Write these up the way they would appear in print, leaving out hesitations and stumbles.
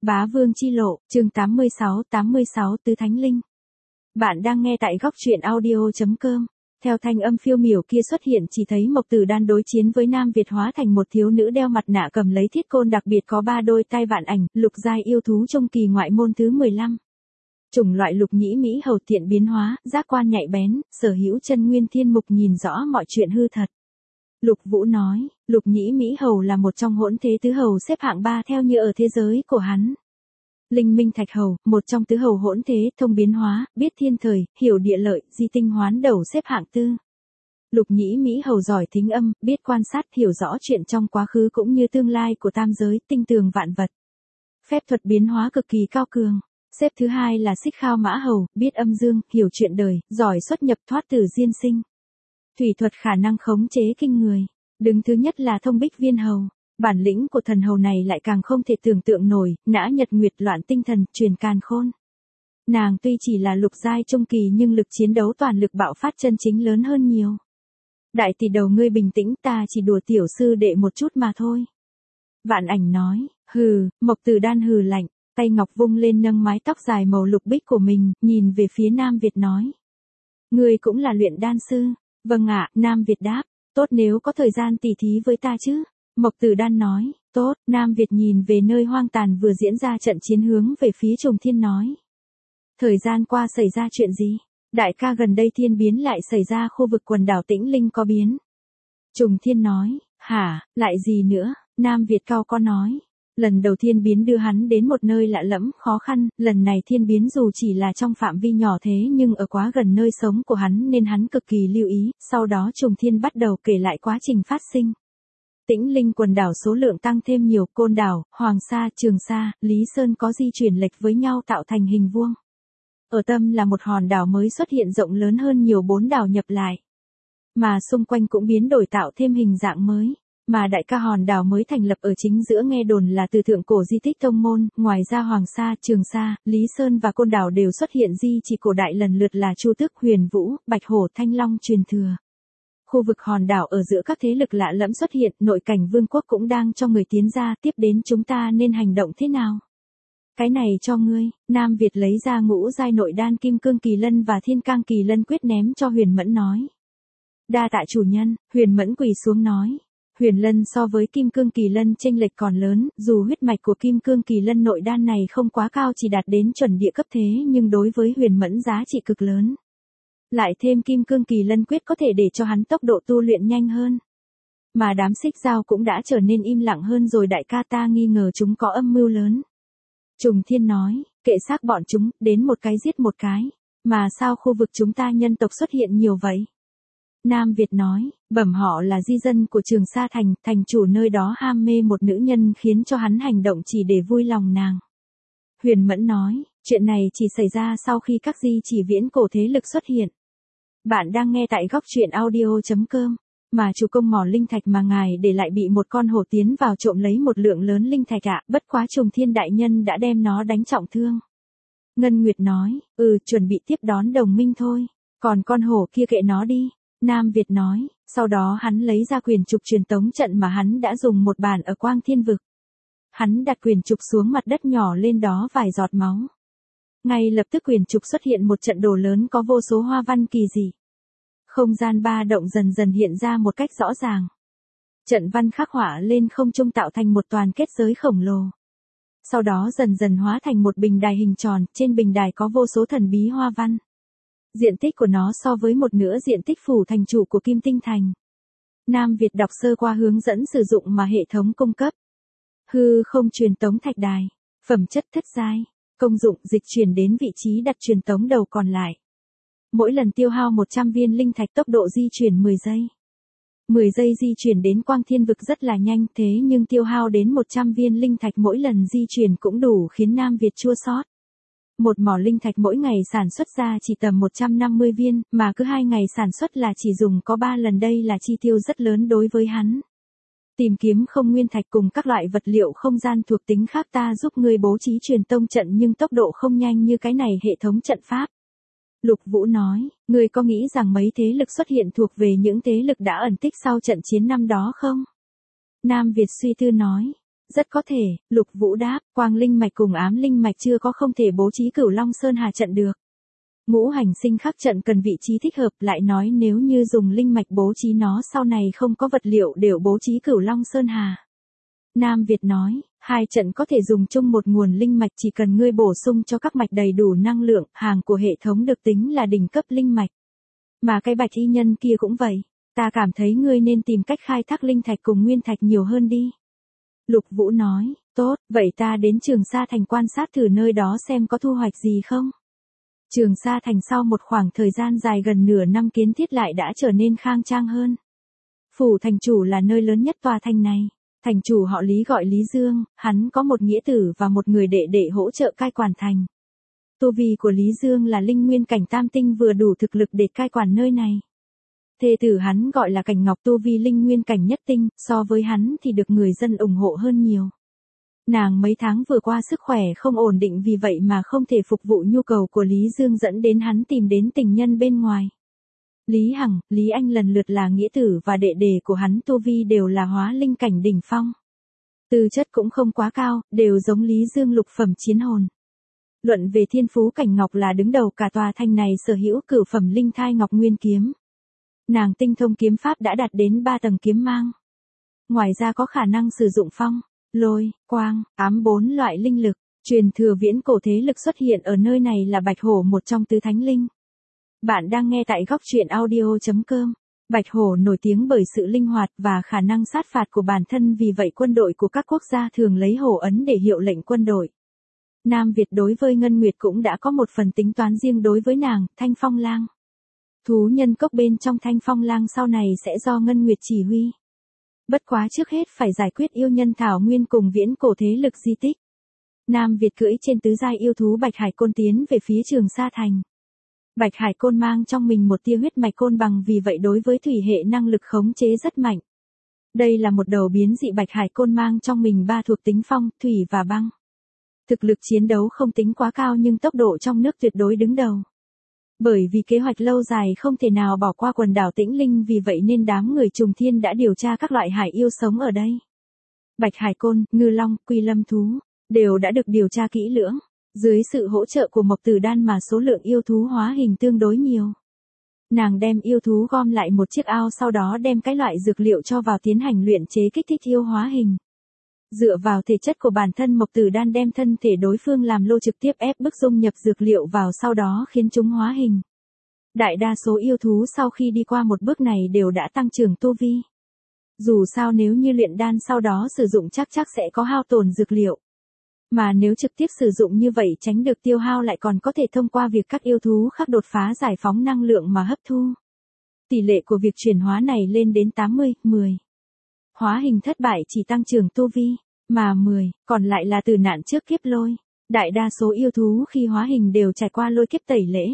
Bá Vương Chi Lộ, chương 86 Tứ Thánh Linh. Bạn đang nghe tại góc truyện audio.com. Theo thanh âm phiêu miểu kia xuất hiện, chỉ thấy Mộc Tử Đan đối chiến với Nam Việt hóa thành một thiếu nữ đeo mặt nạ cầm lấy thiết côn, đặc biệt có 3 đôi tai vạn ảnh, lục giai yêu thú trong kỳ ngoại môn thứ 15. Chủng loại lục nhĩ mỹ hầu tiện biến hóa, giác quan nhạy bén, sở hữu chân nguyên thiên mục, nhìn rõ mọi chuyện hư thật. Lục Vũ nói, lục nhĩ mỹ hầu là một trong hỗn thế tứ hầu xếp hạng 3 theo như ở thế giới của hắn. Linh minh thạch hầu, một trong tứ hầu hỗn thế, thông biến hóa, biết thiên thời, hiểu địa lợi, di tinh hoán đầu xếp hạng 4. Lục nhĩ mỹ hầu giỏi thính âm, biết quan sát, hiểu rõ chuyện trong quá khứ cũng như tương lai của tam giới, tinh tường vạn vật. Phép thuật biến hóa cực kỳ cao cường. Xếp thứ 2 là xích khao mã hầu, biết âm dương, hiểu chuyện đời, giỏi xuất nhập thoát tử diên sinh. Thủy thuật khả năng khống chế kinh người. Đứng thứ nhất là thông bích viên hầu. Bản lĩnh của thần hầu này lại càng không thể tưởng tượng nổi, nã nhật nguyệt loạn tinh thần, truyền càn khôn. Nàng tuy chỉ là lục giai trung kỳ nhưng lực chiến đấu toàn lực bạo phát chân chính lớn hơn nhiều. Đại tỷ đầu, ngươi bình tĩnh, ta chỉ đùa tiểu sư đệ một chút mà thôi. Vạn ảnh nói, hừ. Mộc Tử Đan hừ lạnh, tay ngọc vung lên nâng mái tóc dài màu lục bích của mình, nhìn về phía Nam Việt nói. Ngươi cũng là luyện đan sư. Vâng ạ, Nam Việt đáp, tốt, nếu có thời gian tỉ thí với ta chứ. Mộc Tử Đan nói, tốt. Nam Việt nhìn về nơi hoang tàn vừa diễn ra trận chiến, hướng về phía Trùng Thiên nói. Thời gian qua xảy ra chuyện gì? Đại ca, gần đây thiên biến lại xảy ra, khu vực quần đảo Tĩnh Linh có biến. Trùng Thiên nói, hả, lại gì nữa? Nam Việt cau có nói. Lần đầu thiên biến đưa hắn đến một nơi lạ lẫm, khó khăn, lần này thiên biến dù chỉ là trong phạm vi nhỏ thế nhưng ở quá gần nơi sống của hắn nên hắn cực kỳ lưu ý, sau đó Trùng Thiên bắt đầu kể lại quá trình phát sinh. Tĩnh Linh quần đảo số lượng tăng thêm nhiều, Côn Đảo, Hoàng Sa, Trường Sa, Lý Sơn có di chuyển lệch với nhau tạo thành hình vuông. Ở tâm là một hòn đảo mới xuất hiện rộng lớn hơn nhiều 4 đảo nhập lại. Mà xung quanh cũng biến đổi tạo thêm hình dạng mới. Mà đại ca, hòn đảo mới thành lập ở chính giữa nghe đồn là từ thượng cổ di tích tông môn, ngoài ra Hoàng Sa, Trường Sa, Lý Sơn và Côn Đảo đều xuất hiện di chỉ cổ đại lần lượt là Chu Tước, Huyền Vũ, Bạch Hổ, Thanh Long truyền thừa. Khu vực hòn đảo ở giữa các thế lực lạ lẫm xuất hiện, nội cảnh vương quốc cũng đang cho người tiến ra, tiếp đến chúng ta nên hành động thế nào? Cái này cho ngươi. Nam Việt lấy ra ngũ giai nội đan Kim Cương Kỳ Lân và Thiên Cang Kỳ Lân quyết ném cho Huyền Mẫn nói. Đa tạ chủ nhân. Huyền Mẫn quỳ xuống nói. Huyền Lân so với Kim Cương Kỳ Lân chênh lệch còn lớn, dù huyết mạch của Kim Cương Kỳ Lân nội đan này không quá cao, chỉ đạt đến chuẩn địa cấp thế, nhưng đối với Huyền Mẫn giá trị cực lớn. Lại thêm Kim Cương Kỳ Lân quyết có thể để cho hắn tốc độ tu luyện nhanh hơn. Mà đám xích dao cũng đã trở nên im lặng hơn rồi, đại ca, ta nghi ngờ chúng có âm mưu lớn. Trùng Thiên nói, kệ xác bọn chúng, đến một cái giết một cái. Mà sao khu vực chúng ta nhân tộc xuất hiện nhiều vậy? Nam Việt nói, bẩm họ là di dân của Trường Sa thành, thành chủ nơi đó ham mê một nữ nhân khiến cho hắn hành động chỉ để vui lòng nàng. Huyền Mẫn nói, chuyện này chỉ xảy ra sau khi các di chỉ viễn cổ thế lực xuất hiện. Bạn đang nghe tại góc truyện audio.com. Mà chủ công mỏ linh thạch mà ngài để lại bị một con hổ tiến vào trộm lấy một lượng lớn linh thạch ạ, bất quá Trùng Thiên đại nhân đã đem nó đánh trọng thương. Ngân Nguyệt nói, chuẩn bị tiếp đón đồng minh thôi, còn con hổ kia kệ nó đi. Nam Việt nói, sau đó hắn lấy ra quyền trục truyền tống trận mà hắn đã dùng một bản ở Quang Thiên Vực. Hắn đặt quyền trục xuống mặt đất, nhỏ lên đó vài giọt máu. Ngay lập tức quyền trục xuất hiện một trận đồ lớn có vô số hoa văn kỳ dị. Không gian ba động dần dần hiện ra một cách rõ ràng. Trận văn khắc họa lên không trung tạo thành một toàn kết giới khổng lồ. Sau đó dần dần hóa thành một bình đài hình tròn, trên bình đài có vô số thần bí hoa văn. Diện tích của nó so với một nửa diện tích phủ thành chủ của Kim Tinh Thành. Nam Việt đọc sơ qua hướng dẫn sử dụng mà hệ thống cung cấp. Hư không truyền tống thạch đài. Phẩm chất thất giai. Công dụng dịch chuyển đến vị trí đặt truyền tống đầu còn lại. Mỗi lần tiêu hao 100 viên linh thạch, tốc độ di chuyển 10 giây. 10 giây di chuyển đến Quang Thiên Vực rất là nhanh, thế nhưng tiêu hao đến 100 viên linh thạch mỗi lần di chuyển cũng đủ khiến Nam Việt chua xót. Một mỏ linh thạch mỗi ngày sản xuất ra chỉ tầm 150 viên, mà cứ 2 ngày sản xuất là chỉ dùng có 3 lần, đây là chi tiêu rất lớn đối với hắn. Tìm kiếm không nguyên thạch cùng các loại vật liệu không gian thuộc tính khác, ta giúp ngươi bố trí truyền tông trận nhưng tốc độ không nhanh như cái này hệ thống trận pháp. Lục Vũ nói, ngươi có nghĩ rằng mấy thế lực xuất hiện thuộc về những thế lực đã ẩn tích sau trận chiến năm đó không? Nam Việt suy tư nói, Rất có thể, Lục Vũ đáp, quang linh mạch cùng ám linh mạch chưa có không thể bố trí Cửu Long Sơn Hà trận được. Ngũ hành sinh khắc trận cần vị trí thích hợp, lại nói nếu như dùng linh mạch bố trí nó sau này không có vật liệu để bố trí Cửu Long Sơn Hà. Nam Việt nói, hai trận có thể dùng chung một nguồn linh mạch, chỉ cần ngươi bổ sung cho các mạch đầy đủ năng lượng, hàng của hệ thống được tính là đỉnh cấp linh mạch. Mà cái Bạch Y nhân kia cũng vậy, ta cảm thấy ngươi nên tìm cách khai thác linh thạch cùng nguyên thạch nhiều hơn đi. Lục Vũ nói, tốt, vậy ta đến Trường Sa Thành quan sát thử nơi đó xem có thu hoạch gì không. Trường Sa Thành sau một khoảng thời gian dài gần nửa năm kiến thiết lại đã trở nên khang trang hơn. Phủ thành chủ là nơi lớn nhất tòa thành này. Thành chủ họ Lý gọi Lý Dương, hắn có một nghĩa tử và một người đệ đệ hỗ trợ cai quản thành. Tu vi của Lý Dương là linh nguyên cảnh tam tinh, vừa đủ thực lực để cai quản nơi này. Thê tử hắn gọi là Cảnh Ngọc, tu vi linh nguyên cảnh nhất tinh, so với hắn thì được người dân ủng hộ hơn nhiều. Nàng mấy tháng vừa qua sức khỏe không ổn định, vì vậy mà không thể phục vụ nhu cầu của Lý Dương, dẫn đến hắn tìm đến tình nhân bên ngoài. Lý Hằng, Lý Anh lần lượt là nghĩa tử và đệ đệ của hắn, tu vi đều là hóa linh cảnh đỉnh phong. Tư chất cũng không quá cao, đều giống Lý Dương lục phẩm chiến hồn. Luận về thiên phú, Cảnh Ngọc là đứng đầu cả tòa thành này, sở hữu cửu phẩm linh thai Ngọc Nguyên kiếm. Nàng tinh thông kiếm pháp đã đạt đến 3 tầng kiếm mang. Ngoài ra có khả năng sử dụng phong, lôi, quang, ám 4 loại linh lực. Truyền thừa viễn cổ thế lực xuất hiện ở nơi này là Bạch Hổ, một trong tứ thánh linh. Bạn đang nghe tại góc truyện audio.com. Bạch Hổ nổi tiếng bởi sự linh hoạt và khả năng sát phạt của bản thân, vì vậy quân đội của các quốc gia thường lấy hổ ấn để hiệu lệnh quân đội. Nam Việt đối với Ngân Nguyệt cũng đã có một phần tính toán riêng đối với nàng, Thanh Phong Lang. Thú nhân cốc bên trong Thanh Phong Lang sau này sẽ do Ngân Nguyệt chỉ huy. Bất quá trước hết phải giải quyết yêu nhân thảo nguyên cùng viễn cổ thế lực di tích. Nam Việt cưỡi trên tứ giai yêu thú Bạch Hải Côn tiến về phía Trường Sa Thành. Bạch Hải Côn mang trong mình một tia huyết mạch côn bằng, vì vậy đối với thủy hệ năng lực khống chế rất mạnh. Đây là một đầu biến dị Bạch Hải Côn mang trong mình 3 thuộc tính phong, thủy và băng. Thực lực chiến đấu không tính quá cao nhưng tốc độ trong nước tuyệt đối đứng đầu. Bởi vì kế hoạch lâu dài không thể nào bỏ qua quần đảo Tĩnh Linh, vì vậy nên đám người Trùng Thiên đã điều tra các loại hải yêu sống ở đây. Bạch Hải Côn, Ngư Long, Quy Lâm thú đều đã được điều tra kỹ lưỡng. Dưới sự hỗ trợ của Mộc Tử Đan mà số lượng yêu thú hóa hình tương đối nhiều. Nàng đem yêu thú gom lại một chiếc ao, sau đó đem cái loại dược liệu cho vào tiến hành luyện chế kích thích yêu hóa hình. Dựa vào thể chất của bản thân, Mộc Tử Đan đem thân thể đối phương làm lô, trực tiếp ép bức dung nhập dược liệu vào, sau đó khiến chúng hóa hình. Đại đa số yêu thú sau khi đi qua một bước này đều đã tăng trưởng tu vi. Dù sao nếu như luyện đan sau đó sử dụng chắc sẽ có hao tổn dược liệu. Mà nếu trực tiếp sử dụng như vậy tránh được tiêu hao, lại còn có thể thông qua việc các yêu thú khác đột phá giải phóng năng lượng mà hấp thu. Tỷ lệ của việc chuyển hóa này lên đến 80-10. Hóa hình thất bại chỉ tăng trưởng tu vi, mà 10 còn lại là tử nạn trước kiếp lôi. Đại đa số yêu thú khi hóa hình đều trải qua lôi kiếp tẩy lễ.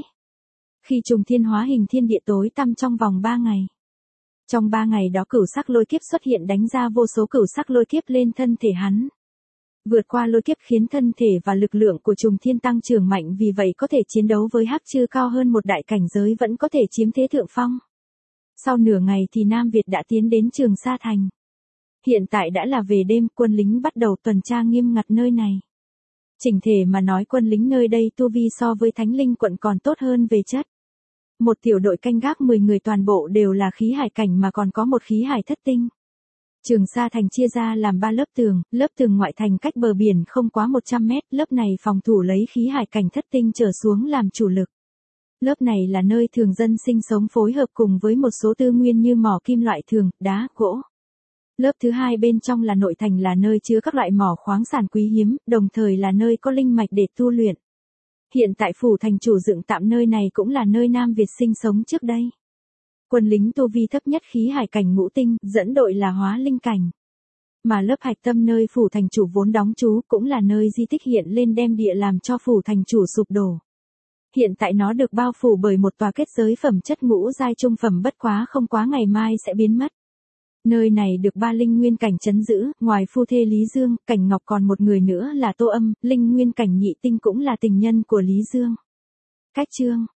Khi Trùng Thiên hóa hình, thiên địa tối tăm trong vòng 3 ngày. Trong 3 ngày đó cửu sắc lôi kiếp xuất hiện, đánh ra vô số cửu sắc lôi kiếp lên thân thể hắn. Vượt qua lôi kiếp khiến thân thể và lực lượng của Trùng Thiên tăng trưởng mạnh, vì vậy có thể chiến đấu với hắc chư cao hơn một đại cảnh giới, vẫn có thể chiếm thế thượng phong. Sau nửa ngày thì Nam Việt đã tiến đến Trường Sa Thành. Hiện tại đã là về đêm, quân lính bắt đầu tuần tra nghiêm ngặt nơi này. Chỉnh thể mà nói, quân lính nơi đây tu vi so với Thánh Linh quận còn tốt hơn về chất. Một tiểu đội canh gác 10 người toàn bộ đều là khí hải cảnh, mà còn có một khí hải thất tinh. Trường Sa Thành chia ra làm 3 lớp tường ngoại thành cách bờ biển không quá 100 mét, lớp này phòng thủ lấy khí hải cảnh thất tinh trở xuống làm chủ lực. Lớp này là nơi thường dân sinh sống phối hợp cùng với một số tư nguyên như mỏ kim loại thường, đá, gỗ. Lớp thứ hai bên trong là nội thành, là nơi chứa các loại mỏ khoáng sản quý hiếm, đồng thời là nơi có linh mạch để tu luyện. Hiện tại phủ thành chủ dựng tạm nơi này cũng là nơi Nam Việt sinh sống trước đây. Quân lính tu vi thấp nhất khí hải cảnh ngũ tinh, dẫn đội là hóa linh cảnh. Mà lớp hạch tâm nơi phủ thành chủ vốn đóng trú cũng là nơi di tích hiện lên, đem địa làm cho phủ thành chủ sụp đổ. Hiện tại nó được bao phủ bởi một tòa kết giới phẩm chất ngũ giai trung phẩm, bất quá không quá ngày mai sẽ biến mất. Nơi này được 3 linh nguyên cảnh trấn giữ, ngoài phu thê Lý Dương, Cảnh Ngọc còn một người nữa là Tô Âm, linh nguyên cảnh nhị tinh, cũng là tình nhân của Lý Dương. Cách chương